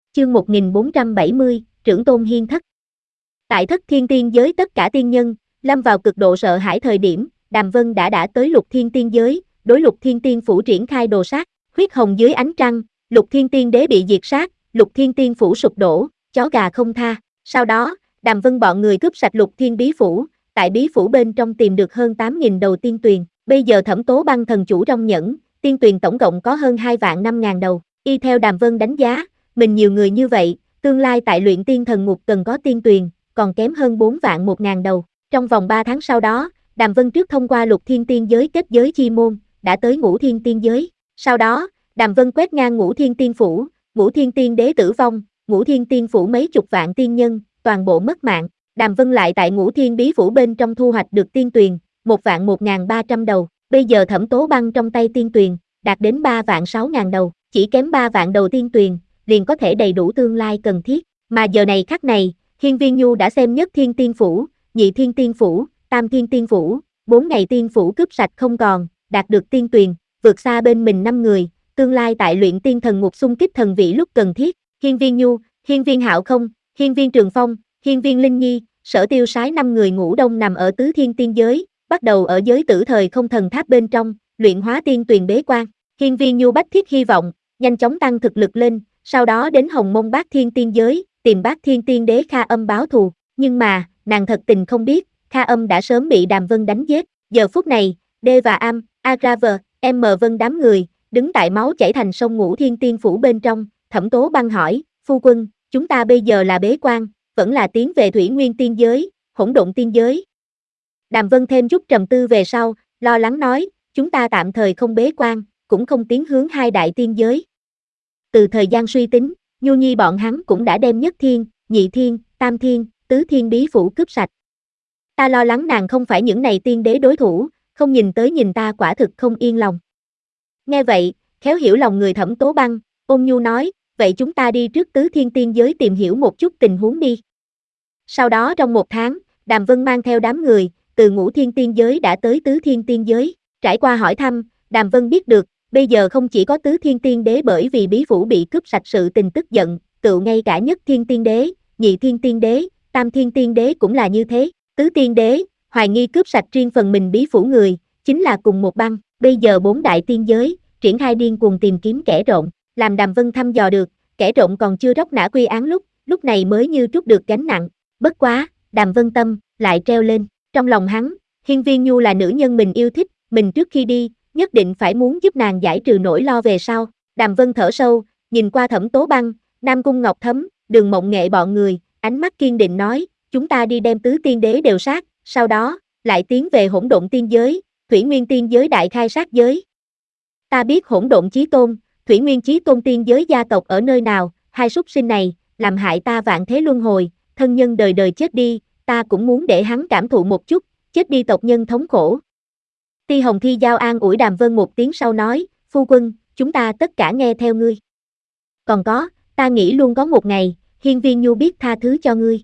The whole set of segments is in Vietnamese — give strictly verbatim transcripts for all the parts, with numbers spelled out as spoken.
Chương một nghìn bốn trăm bảy mươi, Trưởng tôn hiên thất. Tại thất thiên tiên giới tất cả tiên nhân, lâm vào cực độ sợ hãi thời điểm, Đàm Vân đã đã tới lục thiên tiên giới, đối lục thiên tiên phủ triển khai đồ sát, huyết hồng dưới ánh trăng, lục thiên tiên đế bị diệt sát, lục thiên tiên phủ sụp đổ, chó gà không tha. Sau đó, Đàm Vân bọn người cướp sạch lục thiên bí phủ, tại bí phủ bên trong tìm được hơn tám nghìn đầu tiên tuyền, bây giờ Thẩm Tố Băng thần chủ trong nhẫn, tiên tuyền tổng cộng có hơn hai vạn năm ngàn đầu, y theo Đàm Vân đánh giá, mình nhiều người như vậy, tương lai tại luyện tiên thần ngục cần có tiên tuyền, còn kém hơn bốn vạn một ngàn đầu. Trong vòng ba tháng sau đó, Đàm Vân trước thông qua lục thiên tiên giới kết giới chi môn, đã tới ngũ thiên tiên giới. Sau đó, Đàm Vân quét ngang ngũ thiên tiên phủ, ngũ thiên tiên đế tử vong, ngũ thiên tiên phủ mấy chục vạn tiên nhân, toàn bộ mất mạng. Đàm Vân lại tại ngũ thiên bí phủ bên trong thu hoạch được tiên tuyền, một vạn một ngàn ba trăm đầu. Bây giờ Thẩm Tố Băng trong tay tiên tuyền, đạt đến ba vạn sáu ngàn đầu, chỉ kém ba vạn đầu tiên tuyền, liền có thể đầy đủ tương lai cần thiết. Mà giờ này khắc này, Hiên Viên Nhu đã xem nhất thiên tiên phủ, nhị thiên tiên phủ, tam thiên tiên phủ, bốn ngày tiên phủ cướp sạch không còn, đạt được tiên tuyền, vượt xa bên mình năm người, tương lai tại luyện tiên thần ngục xung kích thần vị lúc cần thiết. Hiên Viên Nhu, Hiên Viên Hạo Không, Hiên Viên Trường Phong, Hiên Viên Linh Nhi, Sở Tiêu Sái năm người ngủ đông nằm ở tứ thiên tiên giới, bắt đầu ở giới tử thời không thần tháp bên trong, luyện hóa tiên tuyền bế quan. Hiên Viên Nhu bách thiết hy vọng, nhanh chóng tăng thực lực lên, sau đó đến Hồng Mông Bát Thiên Tiên giới, tìm Bát Thiên Tiên đế Kha Âm báo thù, nhưng mà, nàng thật tình không biết, Kha Âm đã sớm bị Đàm Vân đánh giết. Giờ phút này, D và Am, Agraver, M Vân đám người, đứng tại máu chảy thành sông ngũ thiên tiên phủ bên trong. Thẩm Tố Băng hỏi, phu quân, chúng ta bây giờ là bế quan, vẫn là tiến về Thủy Nguyên Tiên giới, Hỗn Độn Tiên giới? Đàm Vân thêm chút trầm tư về sau, lo lắng nói, chúng ta tạm thời không bế quan, cũng không tiến hướng hai đại tiên giới. Từ thời gian suy tính, Nhu Nhi bọn hắn cũng đã đem nhất thiên, nhị thiên, tam thiên, tứ thiên bí phủ cướp sạch. Ta lo lắng nàng không phải những này tiên đế đối thủ, không nhìn tới nhìn ta quả thực không yên lòng. Nghe vậy, khéo hiểu lòng người Thẩm Tố Băng, ôn nhu nói, vậy chúng ta đi trước tứ thiên tiên giới tìm hiểu một chút tình huống đi. Sau đó trong một tháng, Đàm Vân mang theo đám người, từ ngũ thiên tiên giới đã tới tứ thiên tiên giới. Trải qua hỏi thăm, Đàm Vân biết được, bây giờ không chỉ có tứ thiên tiên đế bởi vì bí phủ bị cướp sạch sự tình tức giận, cựu ngay cả nhất thiên tiên đế, nhị thiên tiên đế, tam thiên tiên đế cũng là như thế. Tứ tiên đế, hoài nghi cướp sạch riêng phần mình bí phủ người, chính là cùng một băng. Bây giờ bốn đại tiên giới, triển khai điên cuồng tìm kiếm kẻ trộm, làm Đàm Vân thăm dò được, kẻ trộm còn chưa róc nã quy án lúc, lúc này mới như trút được gánh nặng. Bất quá, Đàm Vân tâm, lại treo lên, trong lòng hắn, Hiên Viên Nhu là nữ nhân mình yêu thích, mình trước khi đi, nhất định phải muốn giúp nàng giải trừ nỗi lo về sau. Đàm Vân thở sâu, nhìn qua Thẩm Tố Băng, Nam Cung Ngọc Thấm, Đường Mộng Nghệ bọn người, ánh mắt kiên định nói, chúng ta đi đem tứ tiên đế đều sát, sau đó, lại tiến về Hỗn Độn Tiên giới, Thủy Nguyên Tiên giới đại khai sát giới. Ta biết Hỗn Độn Chí Tôn, Thủy Nguyên Chí Tôn tiên giới gia tộc ở nơi nào, hai súc sinh này, làm hại ta vạn thế luân hồi, thân nhân đời đời chết đi, ta cũng muốn để hắn cảm thụ một chút, chết đi tộc nhân thống khổ. Ti Hồng Thi Giao an ủi Đàm Vân một tiếng sau nói, phu quân, chúng ta tất cả nghe theo ngươi. Còn có, ta nghĩ luôn có một ngày, Hiên Viên Nhu biết tha thứ cho ngươi.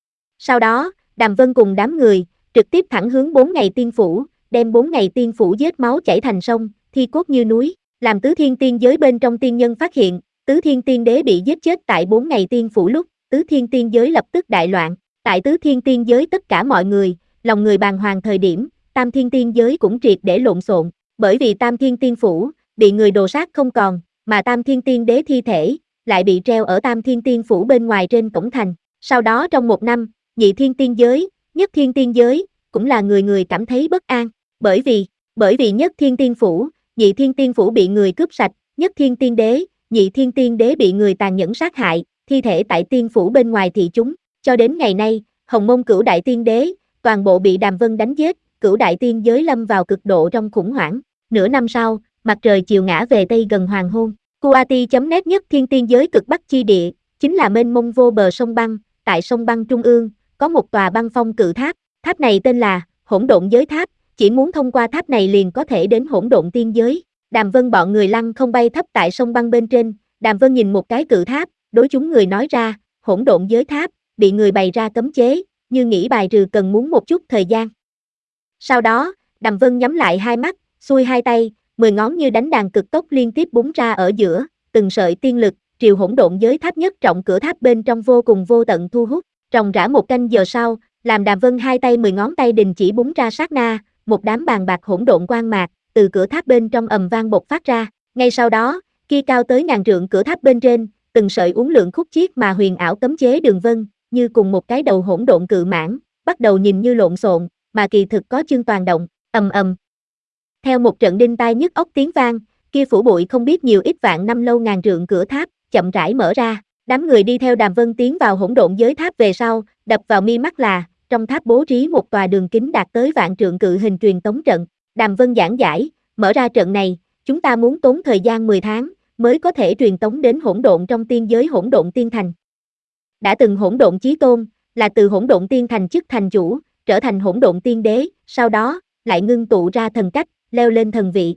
Sau đó, Đàm Vân cùng đám người, trực tiếp thẳng hướng bốn ngày tiên phủ, đem bốn ngày tiên phủ giết máu chảy thành sông, thi cốt như núi, làm tứ thiên tiên giới bên trong tiên nhân phát hiện, tứ thiên tiên đế bị giết chết tại bốn ngày tiên phủ lúc, tứ thiên tiên giới lập tức đại loạn, tại tứ thiên tiên giới tất cả mọi người, lòng người bàng hoàng thời điểm, tam thiên tiên giới cũng triệt để lộn xộn, bởi vì tam thiên tiên phủ, bị người đồ sát không còn, mà tam thiên tiên đế thi thể, lại bị treo ở tam thiên tiên phủ bên ngoài trên cổng thành. Sau đó trong một năm, nhị thiên tiên giới, nhất thiên tiên giới, cũng là người người cảm thấy bất an, bởi vì, bởi vì nhất thiên tiên phủ, nhị thiên tiên phủ bị người cướp sạch, nhất thiên tiên đế, nhị thiên tiên đế bị người tàn nhẫn sát hại, thi thể tại tiên phủ bên ngoài thị chúng, cho đến ngày nay, Hồng Mông cửu đại tiên đế, toàn bộ bị Đàm Vân đánh giết, cửu đại tiên giới lâm vào cực độ trong khủng hoảng. Nửa năm sau, mặt trời chiều ngã về tây gần hoàng hôn, Kuati chấm net nhất thiên tiên giới cực bắc chi địa, chính là mênh mông vô bờ sông băng, tại sông băng trung ương, có một tòa băng phong cự tháp, tháp này tên là Hỗn Độn Giới Tháp, chỉ muốn thông qua tháp này liền có thể đến Hỗn Độn Tiên giới. Đàm Vân bọn người lăng không bay thấp tại sông băng bên trên, Đàm Vân nhìn một cái cự tháp, đối chúng người nói ra, Hỗn Độn Giới Tháp, bị người bày ra cấm chế, như nghĩ bài trừ cần muốn một chút thời gian. Sau đó, Đàm Vân nhắm lại hai mắt, xuôi hai tay, mười ngón như đánh đàn cực tốc liên tiếp búng ra ở giữa, từng sợi tiên lực, triều hỗn độn giới tháp nhất trọng cửa tháp bên trong vô cùng vô tận thu hút. Ròng rã một canh giờ sau, làm Đàm Vân hai tay mười ngón tay đình chỉ búng ra sát na, một đám bàn bạc hỗn độn quang mạc từ cửa tháp bên trong ầm vang bộc phát ra. Ngay sau đó, kia cao tới ngàn trượng cửa tháp bên trên, từng sợi uốn lượn khúc chiết mà huyền ảo cấm chế đường vân, như cùng một cái đầu hỗn độn cự mãng, bắt đầu nhìn như lộn xộn, mà kỳ thực có chương toàn động, ầm ầm. Theo một trận đinh tai nhức óc tiếng vang, kia phủ bụi không biết nhiều ít vạn năm lâu ngàn trượng cửa tháp chậm rãi mở ra. Đám người đi theo Đàm Vân tiến vào hỗn độn giới tháp về sau, đập vào mi mắt là trong tháp bố trí một tòa đường kính đạt tới vạn trượng cự hình truyền tống trận. Đàm Vân giảng giải, mở ra trận này, chúng ta muốn tốn thời gian mười tháng mới có thể truyền tống đến hỗn độn trong tiên giới hỗn độn tiên thành. Đã từng hỗn độn chí tôn, là từ hỗn độn tiên thành chức thành chủ, trở thành hỗn độn tiên đế, sau đó lại ngưng tụ ra thần cách, leo lên thần vị.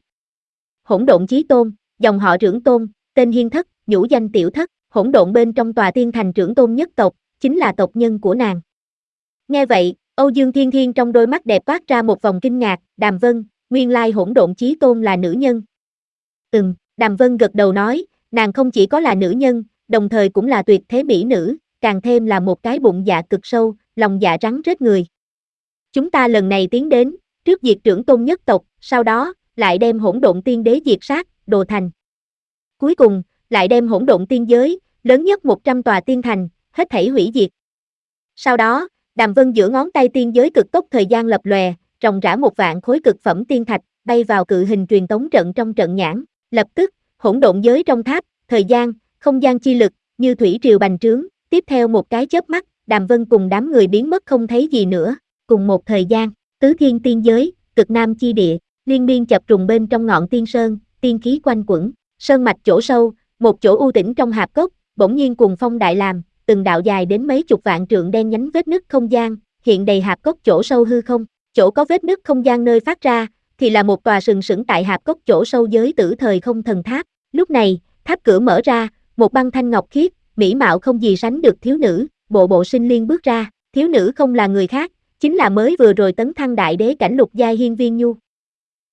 Hỗn độn chí tôn, dòng họ trưởng tôn, tên Hiên Thất, nhũ danh Tiểu Thất, hỗn độn bên trong tòa tiên thành trưởng tôn nhất tộc, chính là tộc nhân của nàng. Nghe vậy, Âu Dương Thiên Thiên trong đôi mắt đẹp toát ra một vòng kinh ngạc, Đàm Vân, nguyên lai hỗn độn chí tôn là nữ nhân. Ừm, Đàm Vân gật đầu nói, nàng không chỉ có là nữ nhân, đồng thời cũng là tuyệt thế mỹ nữ, càng thêm là một cái bụng dạ cực sâu, lòng dạ rắn rết người. Chúng ta lần này tiến đến, trước diệt trưởng tôn nhất tộc, sau đó, lại đem hỗn độn tiên đế diệt sát, đồ thành. Cuối cùng, lại đem hỗn độn tiên giới, lớn nhất một trăm tòa tiên thành, hết thảy hủy diệt. Sau đó, Đàm Vân giữa ngón tay tiên giới cực tốc thời gian lập lòe, ròng rã một vạn khối cực phẩm tiên thạch, bay vào cự hình truyền tống trận trong trận nhãn. Lập tức, hỗn độn giới trong tháp, thời gian, không gian chi lực, như thủy triều bành trướng, tiếp theo một cái chớp mắt, Đàm Vân cùng đám người biến mất không thấy gì nữa. Cùng một thời gian, tứ thiên tiên giới, cực nam chi địa, liên miên chập trùng bên trong ngọn tiên sơn, tiên khí quanh quẩn, sơn mạch chỗ sâu, một chỗ u tĩnh trong hạp cốc, bỗng nhiên cuồng phong đại làm, từng đạo dài đến mấy chục vạn trượng đen nhánh vết nứt không gian, hiện đầy hạp cốc chỗ sâu hư không, chỗ có vết nứt không gian nơi phát ra, thì là một tòa sừng sững tại hạp cốc chỗ sâu giới tử thời không thần tháp. Lúc này, tháp cửa mở ra, một băng thanh ngọc khiết, mỹ mạo không gì sánh được thiếu nữ, bộ bộ sinh liên bước ra, thiếu nữ không là người khác, chính là mới vừa rồi tấn thăng đại đế cảnh lục giai Hiên Viên Nhu.